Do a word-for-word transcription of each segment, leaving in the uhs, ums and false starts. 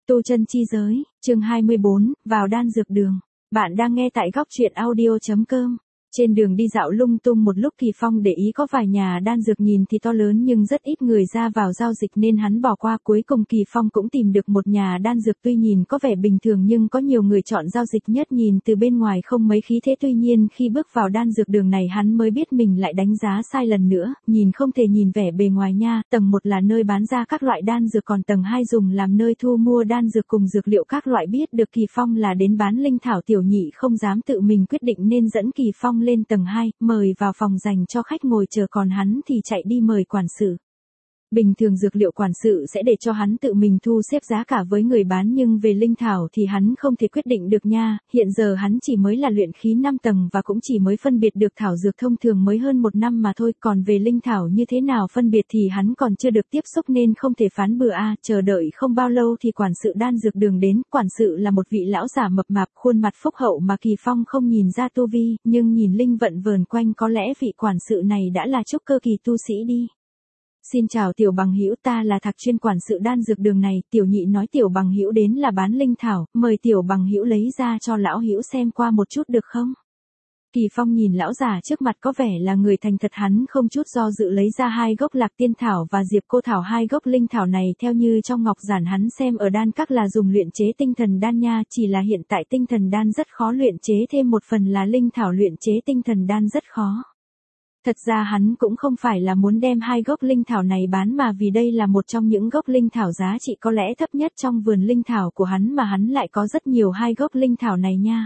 Tu chân chi giới, chương hai mươi bốn, vào đan dược đường. Bạn đang nghe tại góc truyện audio.com. Trên đường đi dạo lung tung một lúc Kỳ Phong để ý có vài nhà đan dược nhìn thì to lớn nhưng rất ít người ra vào giao dịch nên hắn bỏ qua. Cuối cùng Kỳ Phong cũng tìm được một nhà đan dược tuy nhìn có vẻ bình thường nhưng có nhiều người chọn giao dịch nhất nhìn từ bên ngoài không mấy khí thế. Tuy nhiên khi bước vào đan dược đường này hắn mới biết mình lại đánh giá sai lần nữa, nhìn không thể nhìn vẻ bề ngoài nha. Tầng một là nơi bán ra các loại đan dược còn tầng hai dùng làm nơi thu mua đan dược cùng dược liệu các loại. Biết được Kỳ Phong là đến bán linh thảo, Tiểu Nhị không dám tự mình quyết định nên dẫn Kỳ Phong lên tầng hai, mời vào phòng dành cho khách ngồi chờ còn hắn thì chạy đi mời quản sự. Bình thường dược liệu quản sự sẽ để cho hắn tự mình thu xếp giá cả với người bán nhưng về linh thảo thì hắn không thể quyết định được nha. Hiện giờ hắn chỉ mới là luyện khí năm tầng và cũng chỉ mới phân biệt được thảo dược thông thường mới hơn một năm mà thôi. Còn về linh thảo như thế nào phân biệt thì hắn còn chưa được tiếp xúc nên không thể phán bừa a. À, chờ đợi không bao lâu thì quản sự đan dược đường đến. Quản sự là một vị lão giả mập mạp, khuôn mặt phúc hậu mà Kỳ Phong không nhìn ra tu vi, nhưng nhìn linh vận vờn quanh có lẽ vị quản sự này đã là trúc cơ kỳ tu sĩ đi. Xin chào Tiểu bằng hữu, ta là Thạc chuyên quản sự đan dược đường này. Tiểu Nhị nói Tiểu bằng hữu đến là bán linh thảo, mời Tiểu bằng hữu lấy ra cho lão hữu xem qua một chút được không? Kỳ Phong nhìn lão già trước mặt có vẻ là người thành thật, hắn không chút do dự lấy ra hai gốc Lạc Tiên thảo và Diệp Cô thảo. Hai gốc linh thảo này theo như trong ngọc giản hắn xem ở đan các là dùng luyện chế tinh thần đan nha, chỉ là hiện tại tinh thần đan rất khó luyện chế, thêm một phần là linh thảo luyện chế tinh thần đan rất khó. Thật ra hắn cũng không phải là muốn đem hai gốc linh thảo này bán mà vì đây là một trong những gốc linh thảo giá trị có lẽ thấp nhất trong vườn linh thảo của hắn mà hắn lại có rất nhiều hai gốc linh thảo này nha.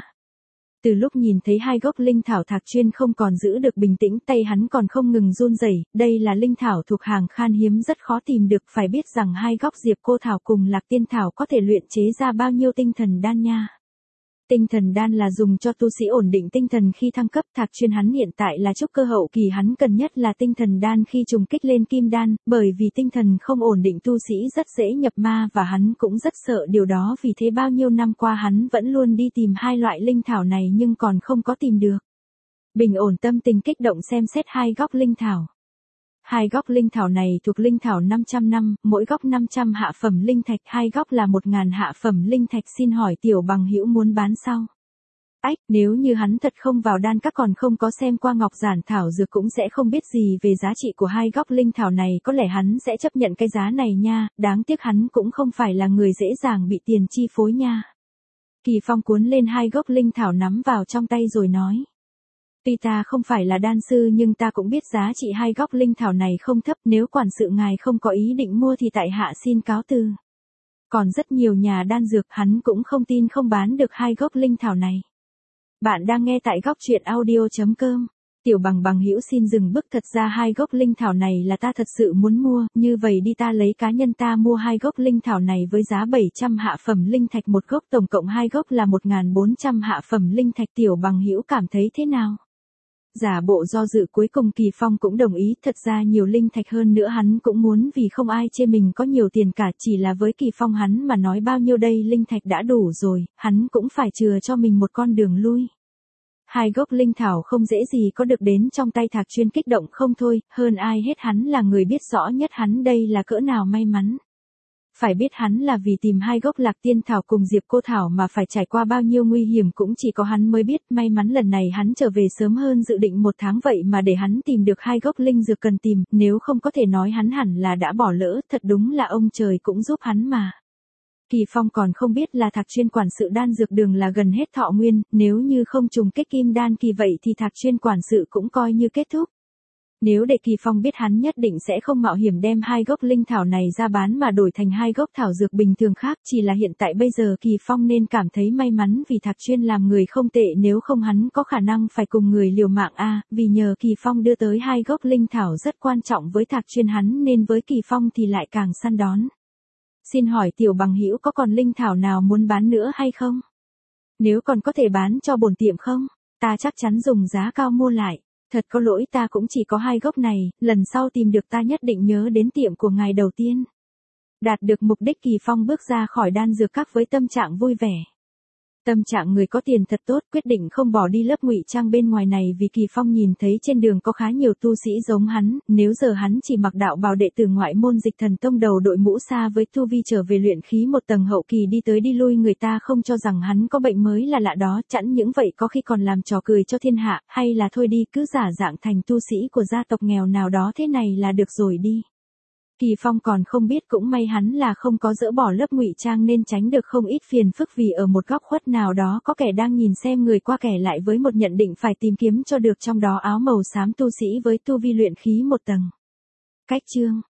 Từ lúc nhìn thấy hai gốc linh thảo, Thạc chuyên không còn giữ được bình tĩnh, tay hắn còn không ngừng run rẩy. Đây là linh thảo thuộc hàng khan hiếm rất khó tìm được, phải biết rằng hai gốc Diệp Cô thảo cùng Lạc Tiên thảo có thể luyện chế ra bao nhiêu tinh thần đan nha. Tinh thần đan là dùng cho tu sĩ ổn định tinh thần khi thăng cấp. Thạc chuyên hắn hiện tại là trúc cơ hậu kỳ, hắn cần nhất là tinh thần đan khi trùng kích lên kim đan, bởi vì tinh thần không ổn định tu sĩ rất dễ nhập ma và hắn cũng rất sợ điều đó, vì thế bao nhiêu năm qua hắn vẫn luôn đi tìm hai loại linh thảo này nhưng còn không có tìm được. Bình ổn tâm tình kích động xem xét hai gốc linh thảo. Hai gốc linh thảo này thuộc linh thảo năm trăm năm, mỗi gốc năm trăm hạ phẩm linh thạch, hai gốc là một nghìn hạ phẩm linh thạch. Xin hỏi Tiểu bằng hữu muốn bán sao? Ách, nếu như hắn thật không vào đan các còn không có xem qua ngọc giản thảo dược cũng sẽ không biết gì về giá trị của hai gốc linh thảo này, có lẽ hắn sẽ chấp nhận cái giá này nha, đáng tiếc hắn cũng không phải là người dễ dàng bị tiền chi phối nha. Kỳ Phong cuốn lên hai gốc linh thảo nắm vào trong tay rồi nói. Tuy ta không phải là đan sư nhưng ta cũng biết giá trị hai gốc linh thảo này không thấp, nếu quản sự ngài không có ý định mua thì tại hạ xin cáo từ. Còn rất nhiều nhà đan dược hắn cũng không tin không bán được hai gốc linh thảo này. Bạn đang nghe tại góc truyện audio.com. Tiểu bằng bằng hữu xin dừng bước, thật ra hai gốc linh thảo này là ta thật sự muốn mua, như vậy đi ta lấy cá nhân ta mua hai gốc linh thảo này với giá bảy trăm hạ phẩm linh thạch một gốc, tổng cộng hai gốc là một nghìn bốn trăm hạ phẩm linh thạch. Tiểu bằng hữu cảm thấy thế nào? Giả bộ do dự cuối cùng Kỳ Phong cũng đồng ý, thật ra nhiều linh thạch hơn nữa hắn cũng muốn vì không ai chê mình có nhiều tiền cả, chỉ là với Kỳ Phong hắn mà nói bao nhiêu đây linh thạch đã đủ rồi, hắn cũng phải chừa cho mình một con đường lui. Hai gốc linh thảo không dễ gì có được đến trong tay, Thạc chuyên kích động không thôi, hơn ai hết hắn là người biết rõ nhất hắn đây là cỡ nào may mắn. Phải biết hắn là vì tìm hai gốc Lạc Tiên thảo cùng Diệp Cô thảo mà phải trải qua bao nhiêu nguy hiểm cũng chỉ có hắn mới biết. May mắn lần này hắn trở về sớm hơn dự định một tháng vậy mà để hắn tìm được hai gốc linh dược cần tìm, nếu không có thể nói hắn hẳn là đã bỏ lỡ, thật đúng là ông trời cũng giúp hắn mà. Kỳ Phong còn không biết là Thạc chuyên quản sự đan dược đường là gần hết thọ nguyên, nếu như không trùng kích kim đan kỳ vậy thì Thạc chuyên quản sự cũng coi như kết thúc. Nếu để Kỳ Phong biết hắn nhất định sẽ không mạo hiểm đem hai gốc linh thảo này ra bán mà đổi thành hai gốc thảo dược bình thường khác, chỉ là hiện tại bây giờ Kỳ Phong nên cảm thấy may mắn vì Thạc chuyên làm người không tệ, nếu không hắn có khả năng phải cùng người liều mạng a. À, vì nhờ Kỳ Phong đưa tới hai gốc linh thảo rất quan trọng với Thạc chuyên hắn nên với Kỳ Phong thì lại càng săn đón. Xin hỏi Tiểu bằng hữu có còn linh thảo nào muốn bán nữa hay không? Nếu còn có thể bán cho bổn tiệm không? Ta chắc chắn dùng giá cao mua lại. Thật có lỗi, ta cũng chỉ có hai gốc này, lần sau tìm được ta nhất định nhớ đến tiệm của ngài đầu tiên. Đạt được mục đích Kỳ Phong bước ra khỏi đan dược các với tâm trạng vui vẻ. Tâm trạng người có tiền thật tốt, quyết định không bỏ đi lớp ngụy trang bên ngoài này vì Kỳ Phong nhìn thấy trên đường có khá nhiều tu sĩ giống hắn, nếu giờ hắn chỉ mặc đạo bào đệ tử ngoại môn Dịch Thần Tông đầu đội mũ sa với tu vi trở về luyện khí một tầng hậu kỳ đi tới đi lui, người ta không cho rằng hắn có bệnh mới là lạ đó, chẳng những vậy có khi còn làm trò cười cho thiên hạ, hay là thôi đi cứ giả dạng thành tu sĩ của gia tộc nghèo nào đó thế này là được rồi đi. Kỳ Phong còn không biết cũng may hắn là không có dỡ bỏ lớp ngụy trang nên tránh được không ít phiền phức, vì ở một góc khuất nào đó có kẻ đang nhìn xem người qua kẻ lại với một nhận định phải tìm kiếm cho được trong đó áo màu xám tu sĩ với tu vi luyện khí một tầng. Cách chương